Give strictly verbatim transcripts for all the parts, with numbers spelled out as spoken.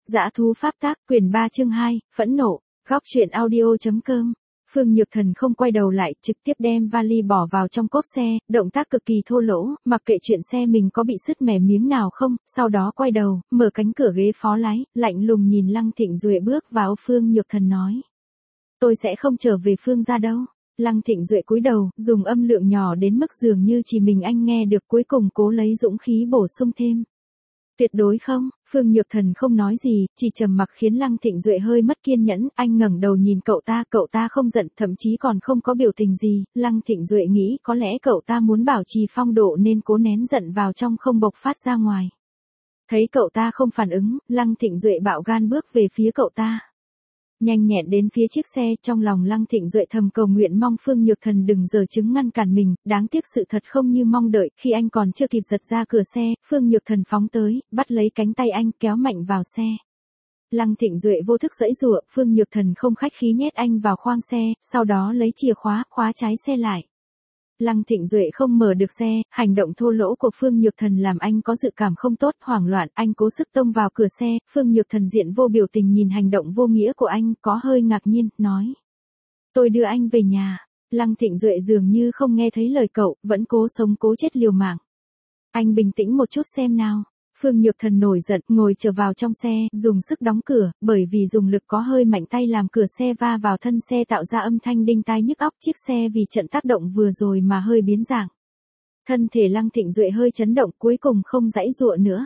Dã thú pháp tác, quyển ba chương hai, phẫn nộ, góc truyện audio.com. Phương Nhược Thần không quay đầu lại, trực tiếp đem vali bỏ vào trong cốp xe, động tác cực kỳ thô lỗ, mặc kệ chuyện xe mình có bị sứt mẻ miếng nào không, sau đó quay đầu, mở cánh cửa ghế phó lái, lạnh lùng nhìn Lăng Thịnh Duệ bước vào. Phương Nhược Thần nói: "Tôi sẽ không trở về Phương gia đâu." Lăng Thịnh Duệ cúi đầu, dùng âm lượng nhỏ đến mức dường như chỉ mình anh nghe được, cuối cùng cố lấy dũng khí bổ sung thêm: "Tuyệt đối không." Phương Nhược Thần không nói gì, chỉ trầm mặc khiến Lăng Thịnh Duệ hơi mất kiên nhẫn, anh ngẩng đầu nhìn cậu ta, cậu ta không giận, thậm chí còn không có biểu tình gì, Lăng Thịnh Duệ nghĩ có lẽ cậu ta muốn bảo trì phong độ nên cố nén giận vào trong không bộc phát ra ngoài. Thấy cậu ta không phản ứng, Lăng Thịnh Duệ bạo gan bước về phía cậu ta. Nhanh nhẹn đến phía chiếc xe, trong lòng Lăng Thịnh Duệ thầm cầu nguyện mong Phương Nhược Thần đừng giở chứng ngăn cản mình, đáng tiếc sự thật không như mong đợi, khi anh còn chưa kịp giật ra cửa xe, Phương Nhược Thần phóng tới, bắt lấy cánh tay anh, kéo mạnh vào xe. Lăng Thịnh Duệ vô thức giãy giụa, Phương Nhược Thần không khách khí nhét anh vào khoang xe, sau đó lấy chìa khóa, khóa trái xe lại. Lăng Thịnh Duệ không mở được xe, hành động thô lỗ của Phương Nhược Thần làm anh có dự cảm không tốt, hoảng loạn, anh cố sức tông vào cửa xe, Phương Nhược Thần diện vô biểu tình nhìn hành động vô nghĩa của anh, có hơi ngạc nhiên, nói: "Tôi đưa anh về nhà." Lăng Thịnh Duệ dường như không nghe thấy lời cậu, vẫn cố sống cố chết liều mạng. "Anh bình tĩnh một chút xem nào." Phương Nhược Thần nổi giận, ngồi trở vào trong xe, dùng sức đóng cửa, bởi vì dùng lực có hơi mạnh tay làm cửa xe va vào thân xe tạo ra âm thanh đinh tai nhức óc, chiếc xe vì trận tác động vừa rồi mà hơi biến dạng. Thân thể Lăng Thịnh Duệ hơi chấn động, cuối cùng không giãy giụa nữa.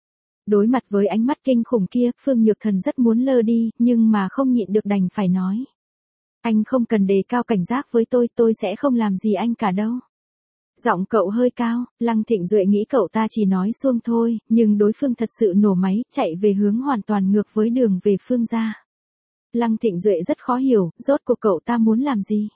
Đối mặt với ánh mắt kinh khủng kia, Phương Nhược Thần rất muốn lơ đi, nhưng mà không nhịn được đành phải nói: "Anh không cần đề cao cảnh giác với tôi, tôi sẽ không làm gì anh cả đâu." Giọng cậu hơi cao, Lăng Thịnh Duệ nghĩ cậu ta chỉ nói suông thôi, nhưng đối phương thật sự nổ máy, chạy về hướng hoàn toàn ngược với đường về Phương gia. Lăng Thịnh Duệ rất khó hiểu, rốt cuộc cậu ta muốn làm gì.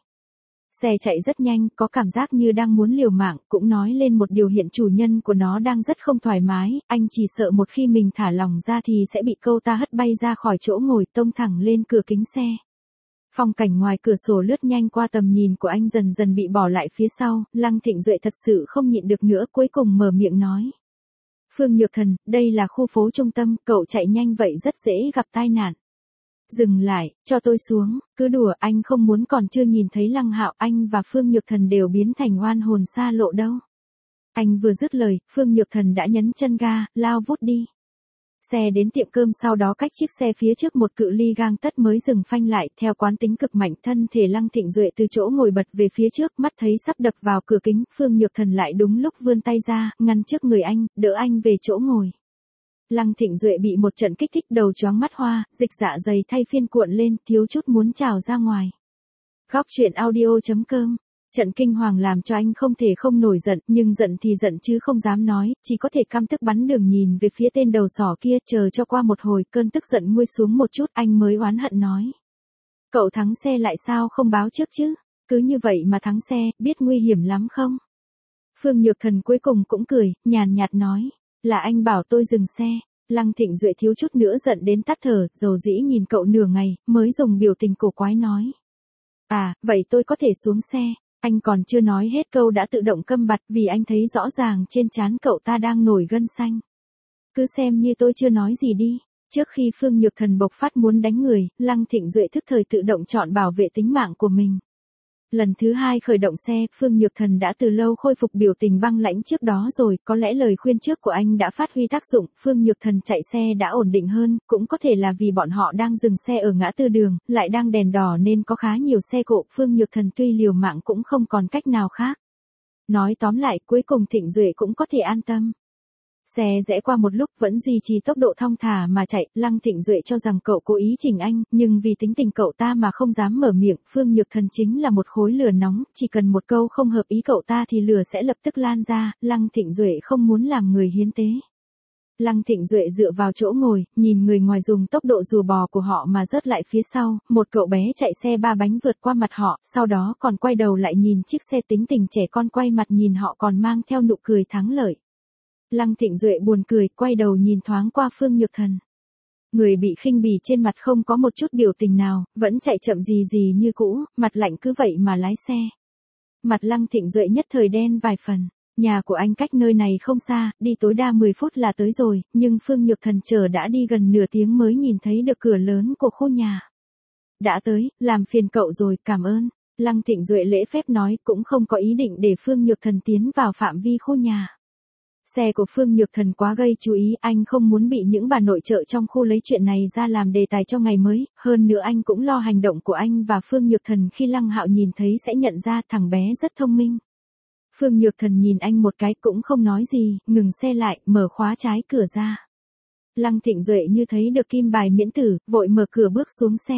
Xe chạy rất nhanh, có cảm giác như đang muốn liều mạng, cũng nói lên một điều hiện chủ nhân của nó đang rất không thoải mái, anh chỉ sợ một khi mình thả lỏng ra thì sẽ bị câu ta hất bay ra khỏi chỗ ngồi, tông thẳng lên cửa kính xe. Phong cảnh ngoài cửa sổ lướt nhanh qua tầm nhìn của anh dần dần bị bỏ lại phía sau, Lăng Thịnh Duệ thật sự không nhịn được nữa, cuối cùng mở miệng nói: "Phương Nhược Thần, đây là khu phố trung tâm, cậu chạy nhanh vậy rất dễ gặp tai nạn. Dừng lại, cho tôi xuống." "Cứ đùa, anh không muốn còn chưa nhìn thấy Lăng Hạo, anh và Phương Nhược Thần đều biến thành oan hồn xa lộ đâu." Anh vừa dứt lời, Phương Nhược Thần đã nhấn chân ga, lao vút đi. Xe đến tiệm cơm, sau đó cách chiếc xe phía trước một cự ly gang tấc mới dừng phanh lại, theo quán tính cực mạnh, thân thể Lăng Thịnh Duệ từ chỗ ngồi bật về phía trước, mắt thấy sắp đập vào cửa kính, Phương Nhược Thần lại đúng lúc vươn tay ra, ngăn trước người anh, đỡ anh về chỗ ngồi. Lăng Thịnh Duệ bị một trận kích thích, đầu choáng mắt hoa, dịch dạ dày thay phiên cuộn lên, thiếu chút muốn trào ra ngoài. Góc truyện audio.com. Trận kinh hoàng làm cho anh không thể không nổi giận, nhưng giận thì giận chứ không dám nói, chỉ có thể căm tức bắn đường nhìn về phía tên đầu sỏ kia, chờ cho qua một hồi, cơn tức giận nguôi xuống một chút, anh mới oán hận nói: "Cậu thắng xe lại sao không báo trước chứ? Cứ như vậy mà thắng xe, biết nguy hiểm lắm không?" Phương Nhược Thần cuối cùng cũng cười, nhàn nhạt nói: "Là anh bảo tôi dừng xe." Lăng Thịnh Duệ thiếu chút nữa giận đến tắt thở, dầu dĩ nhìn cậu nửa ngày, mới dùng biểu tình cổ quái nói: "À, vậy tôi có thể xuống xe." Anh còn chưa nói hết câu đã tự động câm bặt, vì anh thấy rõ ràng trên trán cậu ta đang nổi gân xanh. "Cứ xem như tôi chưa nói gì đi." Trước khi Phương Nhược Thần bộc phát muốn đánh người, Lăng Thịnh Duệ thức thời tự động chọn bảo vệ tính mạng của mình. Lần thứ hai khởi động xe, Phương Nhược Thần đã từ lâu khôi phục biểu tình băng lãnh trước đó rồi, có lẽ lời khuyên trước của anh đã phát huy tác dụng, Phương Nhược Thần chạy xe đã ổn định hơn, cũng có thể là vì bọn họ đang dừng xe ở ngã tư đường, lại đang đèn đỏ nên có khá nhiều xe cộ, Phương Nhược Thần tuy liều mạng cũng không còn cách nào khác. Nói tóm lại, cuối cùng Thịnh Duệ cũng có thể an tâm. Xe rẽ qua một lúc vẫn duy trì tốc độ thong thả mà chạy, Lăng Thịnh Duệ cho rằng cậu cố ý chỉnh anh, nhưng vì tính tình cậu ta mà không dám mở miệng, Phương Nhược Thần chính là một khối lửa nóng, chỉ cần một câu không hợp ý cậu ta thì lửa sẽ lập tức lan ra, Lăng Thịnh Duệ không muốn làm người hiến tế. Lăng Thịnh Duệ dựa vào chỗ ngồi, nhìn người ngoài dùng tốc độ rùa bò của họ mà rớt lại phía sau, một cậu bé chạy xe ba bánh vượt qua mặt họ, sau đó còn quay đầu lại nhìn chiếc xe, tính tình trẻ con quay mặt nhìn họ còn mang theo nụ cười thắng lợi. Lăng Thịnh Duệ buồn cười, quay đầu nhìn thoáng qua Phương Nhược Thần. Người bị khinh bỉ trên mặt không có một chút biểu tình nào, vẫn chạy chậm gì gì như cũ, mặt lạnh cứ vậy mà lái xe. Mặt Lăng Thịnh Duệ nhất thời đen vài phần. Nhà của anh cách nơi này không xa, đi tối đa mười phút là tới rồi, nhưng Phương Nhược Thần chờ đã đi gần nửa tiếng mới nhìn thấy được cửa lớn của khu nhà. Đã tới, làm phiền cậu rồi, cảm ơn. Lăng Thịnh Duệ lễ phép nói, cũng không có ý định để Phương Nhược Thần tiến vào phạm vi khu nhà. Xe của Phương Nhược Thần quá gây chú ý, anh không muốn bị những bà nội trợ trong khu lấy chuyện này ra làm đề tài cho ngày mới, hơn nữa anh cũng lo hành động của anh và Phương Nhược Thần khi Lăng Hạo nhìn thấy sẽ nhận ra thằng bé rất thông minh. Phương Nhược Thần nhìn anh một cái cũng không nói gì, ngừng xe lại, mở khóa trái cửa ra. Lăng Thịnh Duệ như thấy được kim bài miễn tử, vội mở cửa bước xuống xe.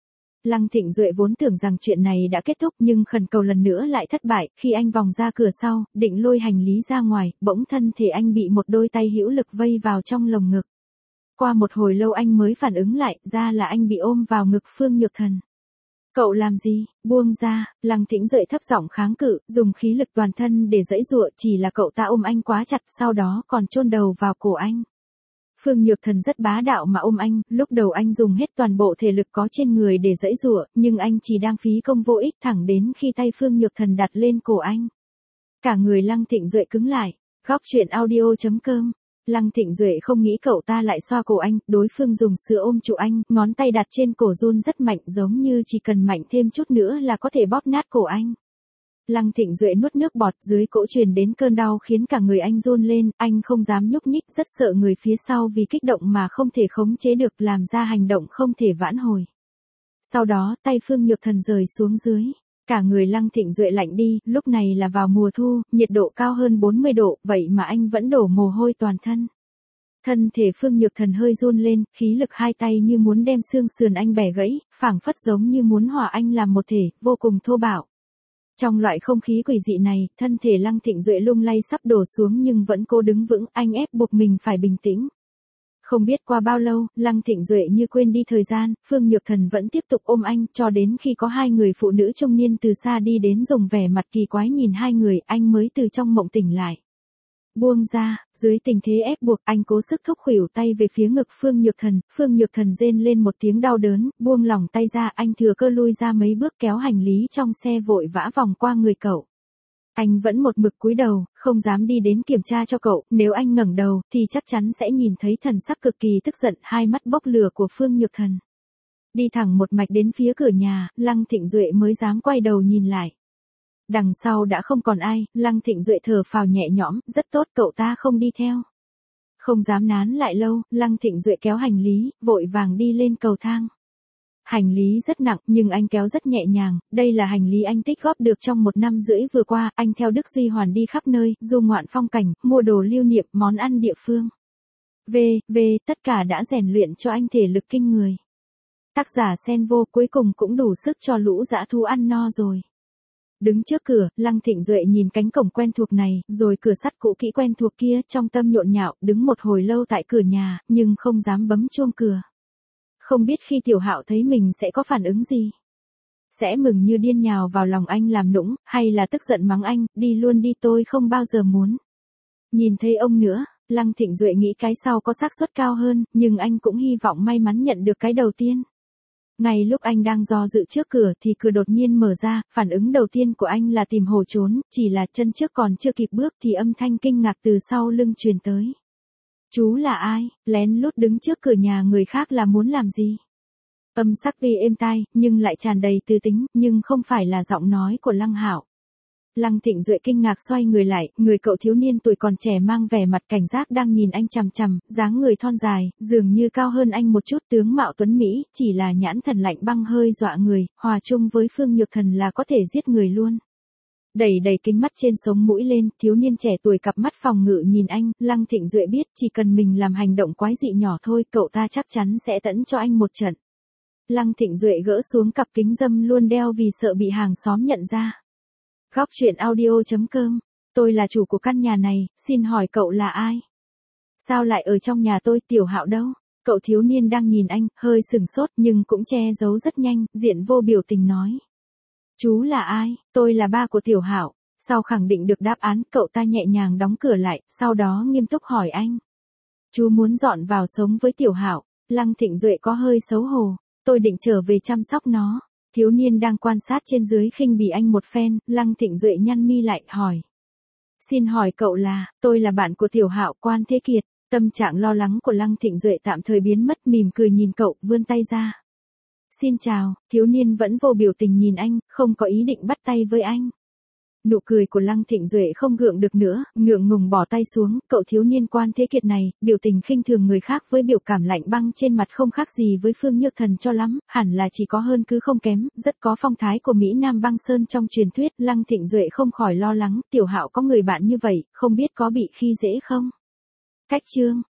Lăng Thịnh Duệ vốn tưởng rằng chuyện này đã kết thúc nhưng khẩn cầu lần nữa lại thất bại, khi anh vòng ra cửa sau, định lôi hành lý ra ngoài, bỗng thân thể anh bị một đôi tay hữu lực vây vào trong lồng ngực. Qua một hồi lâu anh mới phản ứng lại, ra là anh bị ôm vào ngực Phương Nhược Thần. Cậu làm gì, buông ra, Lăng Thịnh Duệ thấp giọng kháng cự, dùng khí lực toàn thân để giãy giụa, chỉ là cậu ta ôm anh quá chặt, sau đó còn chôn đầu vào cổ anh. Phương Nhược Thần rất bá đạo mà ôm anh, lúc đầu anh dùng hết toàn bộ thể lực có trên người để giãy giụa, nhưng anh chỉ đang phí công vô ích thẳng đến khi tay Phương Nhược Thần đặt lên cổ anh. Cả người Lăng Thịnh Duệ cứng lại, góc truyện audio chấm com. Lăng Thịnh Duệ không nghĩ cậu ta lại xoa cổ anh, đối phương dùng sữa ôm trụ anh, ngón tay đặt trên cổ run rất mạnh giống như chỉ cần mạnh thêm chút nữa là có thể bóp nát cổ anh. Lăng Thịnh Duệ nuốt nước bọt, dưới cổ truyền đến cơn đau khiến cả người anh run lên, anh không dám nhúc nhích, rất sợ người phía sau vì kích động mà không thể khống chế được làm ra hành động không thể vãn hồi. Sau đó, tay Phương Nhược Thần rời xuống dưới. Cả người Lăng Thịnh Duệ lạnh đi, lúc này là vào mùa thu, nhiệt độ cao hơn bốn mươi độ, vậy mà anh vẫn đổ mồ hôi toàn thân. Thân thể Phương Nhược Thần hơi run lên, khí lực hai tay như muốn đem xương sườn anh bẻ gãy, phảng phất giống như muốn hòa anh làm một thể, vô cùng thô bạo. Trong loại không khí quỷ dị này, thân thể Lăng Thịnh Duệ lung lay sắp đổ xuống nhưng vẫn cố đứng vững, anh ép buộc mình phải bình tĩnh. Không biết qua bao lâu, Lăng Thịnh Duệ như quên đi thời gian, Phương Nhược Thần vẫn tiếp tục ôm anh, cho đến khi có hai người phụ nữ trung niên từ xa đi đến dùng vẻ mặt kỳ quái nhìn hai người, anh mới từ trong mộng tỉnh lại. Buông ra, dưới tình thế ép buộc, anh cố sức thúc khuỷu tay về phía ngực Phương Nhược Thần, Phương Nhược Thần rên lên một tiếng đau đớn, buông lỏng tay ra, anh thừa cơ lui ra mấy bước kéo hành lý trong xe vội vã vòng qua người cậu. Anh vẫn một mực cúi đầu, không dám đi đến kiểm tra cho cậu, nếu anh ngẩng đầu, thì chắc chắn sẽ nhìn thấy thần sắc cực kỳ tức giận, hai mắt bốc lửa của Phương Nhược Thần. Đi thẳng một mạch đến phía cửa nhà, Lăng Thịnh Duệ mới dám quay đầu nhìn lại. Đằng sau đã không còn ai, Lăng Thịnh Duệ thở phào nhẹ nhõm, rất tốt cậu ta không đi theo. Không dám nán lại lâu, Lăng Thịnh Duệ kéo hành lý, vội vàng đi lên cầu thang. Hành lý rất nặng, nhưng anh kéo rất nhẹ nhàng, đây là hành lý anh tích góp được trong một năm rưỡi vừa qua, anh theo Đức Duy Hoàn đi khắp nơi, du ngoạn phong cảnh, mua đồ lưu niệm, món ăn địa phương. Về, về, tất cả đã rèn luyện cho anh thể lực kinh người. Tác giả Sen Vô cuối cùng cũng đủ sức cho lũ dã thú ăn no rồi. Đứng trước cửa, Lăng Thịnh Duệ nhìn cánh cổng quen thuộc này, rồi cửa sắt cũ kỹ quen thuộc kia, trong tâm nhộn nhạo, đứng một hồi lâu tại cửa nhà, nhưng không dám bấm chuông cửa. Không biết khi Tiểu Hạo thấy mình sẽ có phản ứng gì. Sẽ mừng như điên nhào vào lòng anh làm nũng, hay là tức giận mắng anh, đi luôn đi tôi không bao giờ muốn nhìn thấy ông nữa. Lăng Thịnh Duệ nghĩ cái sau có xác suất cao hơn, nhưng anh cũng hy vọng may mắn nhận được cái đầu tiên. Ngay lúc anh đang do dự trước cửa thì cửa đột nhiên mở ra, phản ứng đầu tiên của anh là tìm hồ trốn, chỉ là chân trước còn chưa kịp bước thì âm thanh kinh ngạc từ sau lưng truyền tới. Chú là ai, lén lút đứng trước cửa nhà người khác là muốn làm gì? Âm sắc tuy êm tai, nhưng lại tràn đầy tư tính, nhưng không phải là giọng nói của Lăng Hạo. Lăng Thịnh Duệ kinh ngạc xoay người lại, người cậu thiếu niên tuổi còn trẻ mang vẻ mặt cảnh giác đang nhìn anh chằm chằm, dáng người thon dài, dường như cao hơn anh một chút, tướng mạo tuấn mỹ, chỉ là nhãn thần lạnh băng hơi dọa người, hòa chung với Phương Nhược Thần là có thể giết người luôn. Đẩy đẩy kính mắt trên sống mũi lên, thiếu niên trẻ tuổi cặp mắt phòng ngự nhìn anh, Lăng Thịnh Duệ biết chỉ cần mình làm hành động quái dị nhỏ thôi, cậu ta chắc chắn sẽ tẫn cho anh một trận. Lăng Thịnh Duệ gỡ xuống cặp kính râm luôn đeo vì sợ bị hàng xóm nhận ra. Góc truyện audio chấm com, tôi là chủ của căn nhà này, xin hỏi cậu là ai? Sao lại ở trong nhà tôi, Tiểu Hạo đâu? Cậu thiếu niên đang nhìn anh, hơi sừng sốt nhưng cũng che giấu rất nhanh, diện vô biểu tình nói. Chú là ai? Tôi là ba của Tiểu Hạo. Sau khẳng định được đáp án, cậu ta nhẹ nhàng đóng cửa lại, sau đó nghiêm túc hỏi anh. Chú muốn dọn vào sống với Tiểu Hạo? Lăng Thịnh Duệ có hơi xấu hổ. Tôi định trở về chăm sóc nó. Thiếu niên đang quan sát trên dưới khinh bỉ anh một phen, Lăng Thịnh Duệ nhăn mi lại, hỏi. Xin hỏi cậu là, tôi là bạn của Tiểu Hạo, Quan Thế Kiệt. Tâm trạng lo lắng của Lăng Thịnh Duệ tạm thời biến mất, mỉm cười nhìn cậu, vươn tay ra. Xin chào, thiếu niên vẫn vô biểu tình nhìn anh, không có ý định bắt tay với anh. Nụ cười của Lăng Thịnh Duệ không gượng được nữa, ngượng ngùng bỏ tay xuống, cậu thiếu niên Quan Thế Kiệt này, biểu tình khinh thường người khác với biểu cảm lạnh băng trên mặt không khác gì với Phương Nhược Thần cho lắm, hẳn là chỉ có hơn cứ không kém, rất có phong thái của Mỹ Nam băng sơn trong truyền thuyết. Lăng Thịnh Duệ không khỏi lo lắng, Tiểu Hạo có người bạn như vậy, không biết có bị khi dễ không? Cách chương